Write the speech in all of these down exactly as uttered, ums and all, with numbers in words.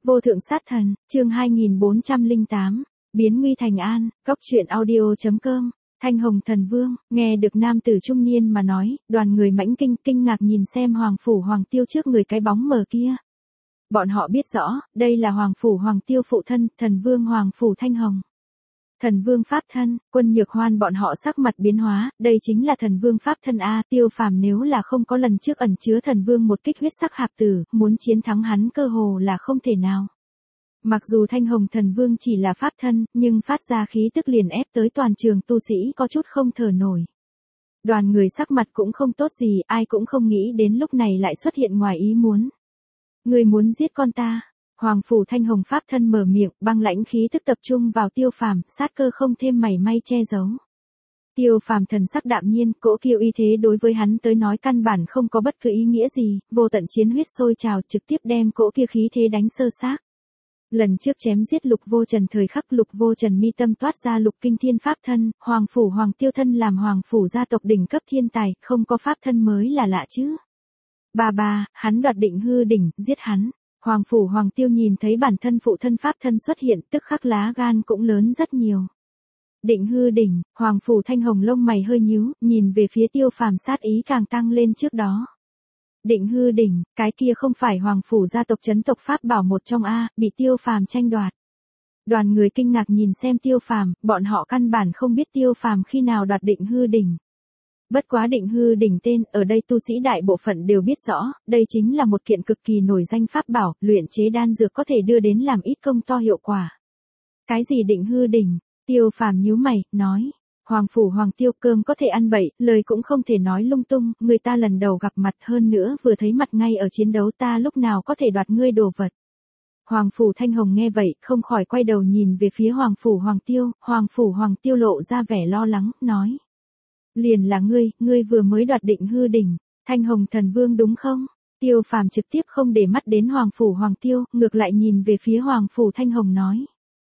Vô thượng sát thần, chương hai nghìn bốn trăm lẻ tám, biến nguy thành an, góc truyện audio chấm com. Thanh Hồng Thần Vương, nghe được nam tử trung niên mà nói, đoàn người mãnh kinh, kinh ngạc nhìn xem Hoàng Phủ Hoàng Tiêu trước người cái bóng mờ kia. Bọn họ biết rõ, đây là Hoàng Phủ Hoàng Tiêu phụ thân, Thần Vương Hoàng Phủ Thanh Hồng. Thần Vương Pháp thân, Quân Nhược Hoan bọn họ sắc mặt biến hóa, đây chính là Thần Vương Pháp thân A, Tiêu Phàm nếu là không có lần trước ẩn chứa Thần Vương một kích huyết sắc hạp tử, muốn chiến thắng hắn cơ hồ là không thể nào. Mặc dù Thanh Hồng Thần Vương chỉ là Pháp thân, nhưng phát ra khí tức liền ép tới toàn trường tu sĩ có chút không thở nổi. Đoàn người sắc mặt cũng không tốt gì, ai cũng không nghĩ đến lúc này lại xuất hiện ngoài ý muốn. Người muốn giết con ta. Hoàng Phủ Thanh Hồng Pháp thân mở miệng, băng lãnh khí tức tập trung vào Tiêu Phàm, sát cơ không thêm mảy may che giấu. Tiêu Phàm thần sắc đạm nhiên, cỗ kiêu y thế đối với hắn tới nói căn bản không có bất cứ ý nghĩa gì, vô tận chiến huyết sôi trào trực tiếp đem cỗ kia khí thế đánh sơ xác. Lần trước chém giết Lục Vô Trần thời khắc Lục Vô Trần mi tâm toát ra Lục Kinh Thiên Pháp thân, Hoàng Phủ Hoàng Tiêu thân làm Hoàng Phủ gia tộc đỉnh cấp thiên tài, không có Pháp thân mới là lạ chứ. Bà bà, hắn đoạt Định Hư đỉnh, giết hắn. Hoàng Phủ Hoàng Tiêu nhìn thấy bản thân phụ thân Pháp thân xuất hiện, tức khắc lá gan cũng lớn rất nhiều. Định Hư đỉnh, Hoàng Phủ Thanh Hồng lông mày hơi nhíu, nhìn về phía Tiêu Phàm sát ý càng tăng lên trước đó. Định Hư đỉnh, cái kia không phải Hoàng Phủ gia tộc chấn tộc Pháp bảo một trong A, bị Tiêu Phàm tranh đoạt. Đoàn người kinh ngạc nhìn xem Tiêu Phàm, bọn họ căn bản không biết Tiêu Phàm khi nào đoạt Định Hư đỉnh. Bất quá Định Hư đỉnh tên, ở đây tu sĩ đại bộ phận đều biết rõ, đây chính là một kiện cực kỳ nổi danh pháp bảo, luyện chế đan dược có thể đưa đến làm ít công to hiệu quả. Cái gì Định Hư đỉnh? Tiêu Phàm nhíu mày, nói. Hoàng Phủ Hoàng Tiêu cơm có thể ăn bậy, lời cũng không thể nói lung tung, người ta lần đầu gặp mặt hơn nữa vừa thấy mặt ngay ở chiến đấu ta lúc nào có thể đoạt ngươi đồ vật. Hoàng Phủ Thanh Hồng nghe vậy, không khỏi quay đầu nhìn về phía Hoàng Phủ Hoàng Tiêu, Hoàng Phủ Hoàng Tiêu lộ ra vẻ lo lắng, nói. Liền là ngươi, ngươi vừa mới đoạt Định Hư đỉnh, Thanh Hồng Thần Vương đúng không? Tiêu Phàm trực tiếp không để mắt đến Hoàng Phủ Hoàng Tiêu, ngược lại nhìn về phía Hoàng Phủ Thanh Hồng nói.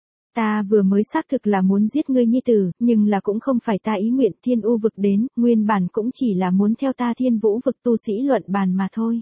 Ta vừa mới xác thực là muốn giết ngươi nhi tử, nhưng là cũng không phải ta ý nguyện. Thiên U vực đến, nguyên bản cũng chỉ là muốn theo ta Thiên Vũ vực tu sĩ luận bàn mà thôi.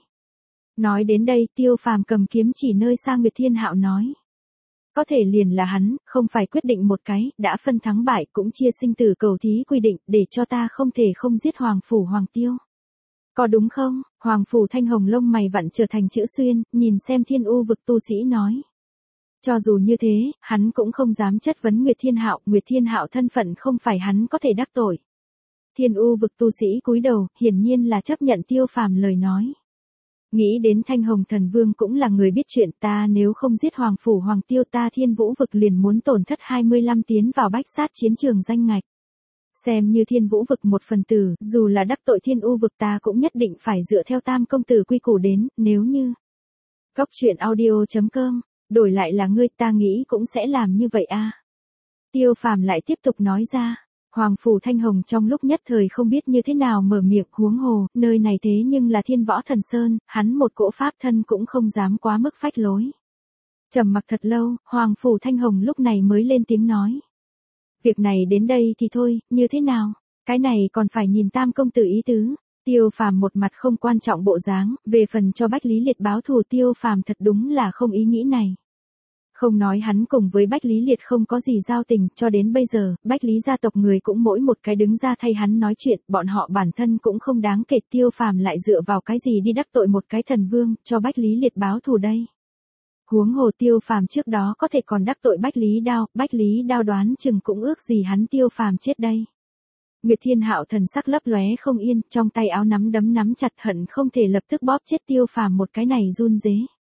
Nói đến đây, Tiêu Phàm cầm kiếm chỉ nơi xa Nguyệt Thiên Hạo nói. Có thể liền là hắn, không phải quyết định một cái, đã phân thắng bại cũng chia sinh tử cầu thí quy định, để cho ta không thể không giết Hoàng Phủ Hoàng Tiêu. Có đúng không? Hoàng Phủ Thanh Hồng lông mày vặn trở thành chữ xuyên, nhìn xem Thiên U vực tu sĩ nói. Cho dù như thế, hắn cũng không dám chất vấn Nguyệt Thiên Hạo, Nguyệt Thiên Hạo thân phận không phải hắn có thể đắc tội. Thiên U vực tu sĩ cúi đầu, hiển nhiên là chấp nhận Tiêu Phàm lời nói. Nghĩ đến Thanh Hồng Thần Vương cũng là người biết chuyện, ta nếu không giết Hoàng Phủ Hoàng Tiêu ta Thiên Vũ vực liền muốn tổn thất hai mươi lăm tiến vào bách sát chiến trường danh ngạch. Xem như Thiên Vũ vực một phần tử, dù là đắc tội Thiên U vực ta cũng nhất định phải dựa theo tam công tử quy củ đến, nếu như. Góc truyện audio chấm com, đổi lại là ngươi ta nghĩ cũng sẽ làm như vậy a. Tiêu Phàm lại tiếp tục nói ra. Hoàng Phủ Thanh Hồng trong lúc nhất thời không biết như thế nào mở miệng, huống hồ, nơi này thế nhưng là Thiên Võ Thần Sơn, hắn một cỗ pháp thân cũng không dám quá mức phách lối. Trầm mặc thật lâu, Hoàng Phủ Thanh Hồng lúc này mới lên tiếng nói. Việc này đến đây thì thôi, như thế nào? Cái này còn phải nhìn tam công tử ý tứ. Tiêu Phàm một mặt không quan trọng bộ dáng, về phần cho Bách Lý Liệt báo thù Tiêu Phàm thật đúng là không ý nghĩ này. Không nói hắn cùng với Bách Lý Liệt không có gì giao tình, cho đến bây giờ, Bách Lý gia tộc người cũng mỗi một cái đứng ra thay hắn nói chuyện, bọn họ bản thân cũng không đáng kể. Tiêu Phàm lại dựa vào cái gì đi đắc tội một cái thần vương, cho Bách Lý Liệt báo thù đây. Huống hồ Tiêu Phàm trước đó có thể còn đắc tội Bách Lý Đao, Bách Lý Đao đoán chừng cũng ước gì hắn Tiêu Phàm chết đây. Nguyệt Thiên Hạo thần sắc lấp lóe không yên, trong tay áo nắm đấm nắm chặt hận không thể lập tức bóp chết Tiêu Phàm một cái này run rế.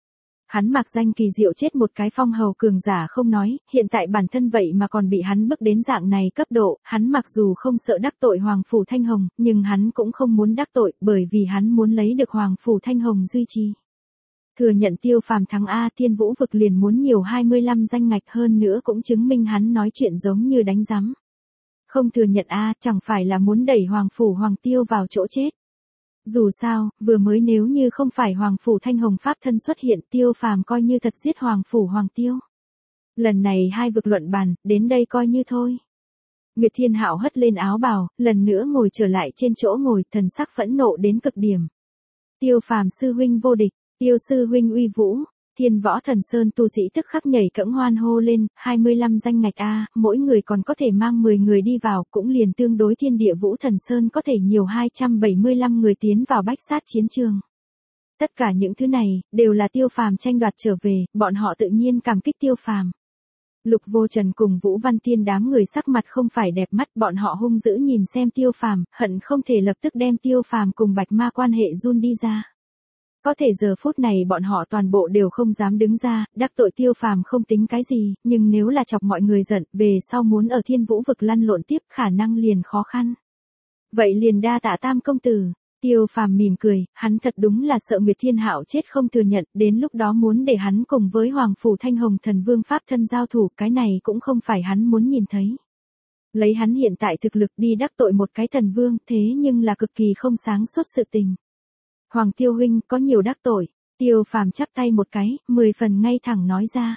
Hắn mặc danh kỳ diệu chết một cái phong hầu cường giả không nói, hiện tại bản thân vậy mà còn bị hắn bức đến dạng này cấp độ, hắn mặc dù không sợ đắc tội Hoàng Phủ Thanh Hồng, nhưng hắn cũng không muốn đắc tội, bởi vì hắn muốn lấy được Hoàng Phủ Thanh Hồng duy trì. Thừa nhận Tiêu Phàm thắng A, Thiên Vũ vực liền muốn nhiều hai mươi lăm danh ngạch, hơn nữa cũng chứng minh hắn nói chuyện giống như đánh rắm. Không thừa nhận A, chẳng phải là muốn đẩy Hoàng Phủ Hoàng Tiêu vào chỗ chết. Dù sao, vừa mới nếu như không phải Hoàng Phủ Thanh Hồng Pháp thân xuất hiện, Tiêu Phàm coi như thật giết Hoàng Phủ Hoàng Tiêu. Lần này hai vực luận bàn, đến đây coi như thôi. Nguyệt Thiên Hạo hất lên áo bào, lần nữa ngồi trở lại trên chỗ ngồi, thần sắc phẫn nộ đến cực điểm. Tiêu Phàm sư huynh vô địch, Tiêu sư huynh uy vũ, Thiên Võ Thần Sơn tu sĩ tức khắc nhảy cẫng hoan hô lên, hai mươi lăm danh ngạch a, mỗi người còn có thể mang mười người đi vào, cũng liền tương đối Thiên Địa Vũ Thần Sơn có thể nhiều hai trăm bảy mươi lăm người tiến vào bách sát chiến trường. Tất cả những thứ này, đều là Tiêu Phàm tranh đoạt trở về, bọn họ tự nhiên cảm kích Tiêu Phàm. Lục Vô Trần cùng Vũ Văn Tiên đám người sắc mặt không phải đẹp mắt, bọn họ hung dữ nhìn xem Tiêu Phàm, hận không thể lập tức đem Tiêu Phàm cùng Bạch Ma quan hệ run đi ra. Có thể giờ phút này bọn họ toàn bộ đều không dám đứng ra, đắc tội Tiêu Phàm không tính cái gì, nhưng nếu là chọc mọi người giận, về sau muốn ở Thiên Vũ vực lăn lộn tiếp khả năng liền khó khăn. Vậy liền đa tạ Tam công tử. Tiêu Phàm mỉm cười, hắn thật đúng là sợ Nguyệt Thiên Hạo chết không thừa nhận, đến lúc đó muốn để hắn cùng với Hoàng Phủ Thanh Hồng Thần Vương Pháp thân giao thủ, cái này cũng không phải hắn muốn nhìn thấy. Lấy hắn hiện tại thực lực đi đắc tội một cái thần vương, thế nhưng là cực kỳ không sáng suốt sự tình. Hoàng Tiêu huynh có nhiều đắc tội, Tiêu Phàm chắp tay một cái, mười phần ngay thẳng nói ra.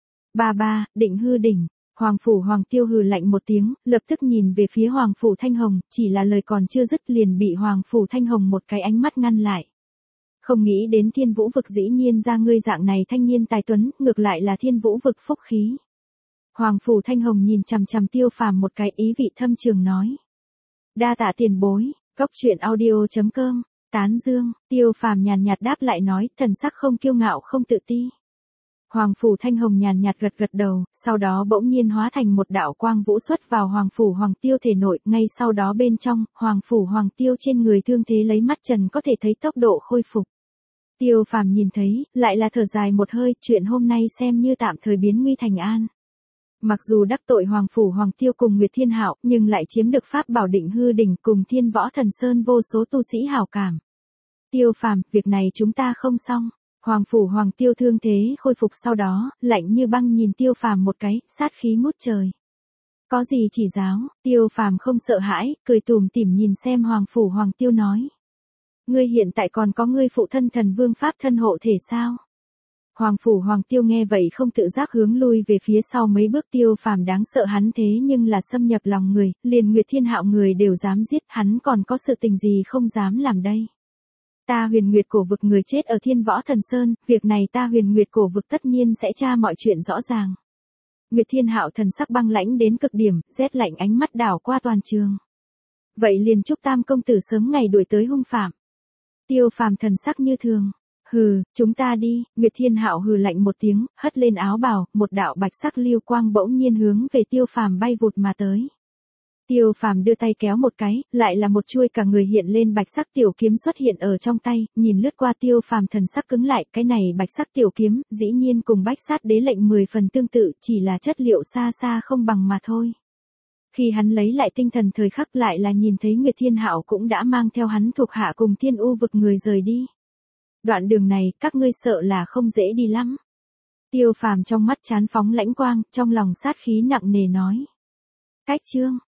Ba ba, định hư đỉnh. Hoàng Phủ Hoàng Tiêu hừ lạnh một tiếng, lập tức nhìn về phía Hoàng Phủ Thanh Hồng, chỉ là lời còn chưa dứt liền bị Hoàng Phủ Thanh Hồng một cái ánh mắt ngăn lại. Không nghĩ đến Thiên Vũ vực dĩ nhiên ra ngươi dạng này thanh niên tài tuấn, ngược lại là Thiên Vũ vực phúc khí. Hoàng Phủ Thanh Hồng nhìn chằm chằm Tiêu Phàm một cái, ý vị thâm trường nói. Đa tạ tiền bối, cốc truyện audio chấm com, tán dương. Tiêu Phàm nhàn nhạt đáp lại nói, thần sắc không kiêu ngạo không tự ti. Hoàng Phủ Thanh Hồng nhàn nhạt gật gật đầu, sau đó bỗng nhiên hóa thành một đạo quang vũ xuất vào Hoàng Phủ Hoàng Tiêu thể nội, ngay sau đó bên trong, Hoàng Phủ Hoàng Tiêu trên người thương thế lấy mắt trần có thể thấy tốc độ khôi phục. Tiêu Phàm nhìn thấy, lại là thở dài một hơi, chuyện hôm nay xem như tạm thời biến nguy thành an. Mặc dù đắc tội Hoàng Phủ Hoàng Tiêu cùng Nguyệt Thiên Hạo, nhưng lại chiếm được pháp bảo định hư đỉnh cùng Thiên Võ Thần Sơn vô số tu sĩ hảo cảm. Tiêu Phàm, việc này chúng ta không xong. Hoàng Phủ Hoàng Tiêu thương thế khôi phục sau đó, lạnh như băng nhìn Tiêu Phàm một cái, sát khí ngút trời. Có gì chỉ giáo, Tiêu Phàm không sợ hãi, cười tủm tỉm nhìn xem Hoàng Phủ Hoàng Tiêu nói. Ngươi hiện tại còn có ngươi phụ thân thần vương pháp thân hộ thể sao? Hoàng Phủ Hoàng Tiêu nghe vậy không tự giác hướng lui về phía sau mấy bước. Tiêu Phàm đáng sợ hắn thế nhưng là xâm nhập lòng người, liền Nguyệt Thiên Hạo người đều dám giết, hắn còn có sự tình gì không dám làm đây. Ta Huyền Nguyệt cổ vực người chết ở Thiên Võ Thần Sơn, việc này ta Huyền Nguyệt cổ vực tất nhiên sẽ tra mọi chuyện rõ ràng. Nguyệt Thiên Hạo thần sắc băng lãnh đến cực điểm, rét lạnh ánh mắt đảo qua toàn trường. Vậy liền chúc Tam công tử sớm ngày đuổi tới hung phạm. Tiêu Phàm thần sắc như thường. Hừ, chúng ta đi. Nguyệt Thiên Hạo hừ lạnh một tiếng, hất lên áo bào, một đạo bạch sắc lưu quang bỗng nhiên hướng về Tiêu Phàm bay vụt mà tới. Tiêu Phàm đưa tay kéo một cái, lại là một chuôi cả người hiện lên bạch sắc tiểu kiếm xuất hiện ở trong tay, nhìn lướt qua Tiêu Phàm thần sắc cứng lại, cái này bạch sắc tiểu kiếm, dĩ nhiên cùng Bách Sát Đế lệnh mười phần tương tự, chỉ là chất liệu xa xa không bằng mà thôi. Khi hắn lấy lại tinh thần thời khắc lại là nhìn thấy Nguyệt Thiên Hạo cũng đã mang theo hắn thuộc hạ cùng Thiên U vực người rời đi. Đoạn đường này, các ngươi sợ là không dễ đi lắm. Tiêu Phàm trong mắt chán phóng lãnh quang, trong lòng sát khí nặng nề nói. Cách chương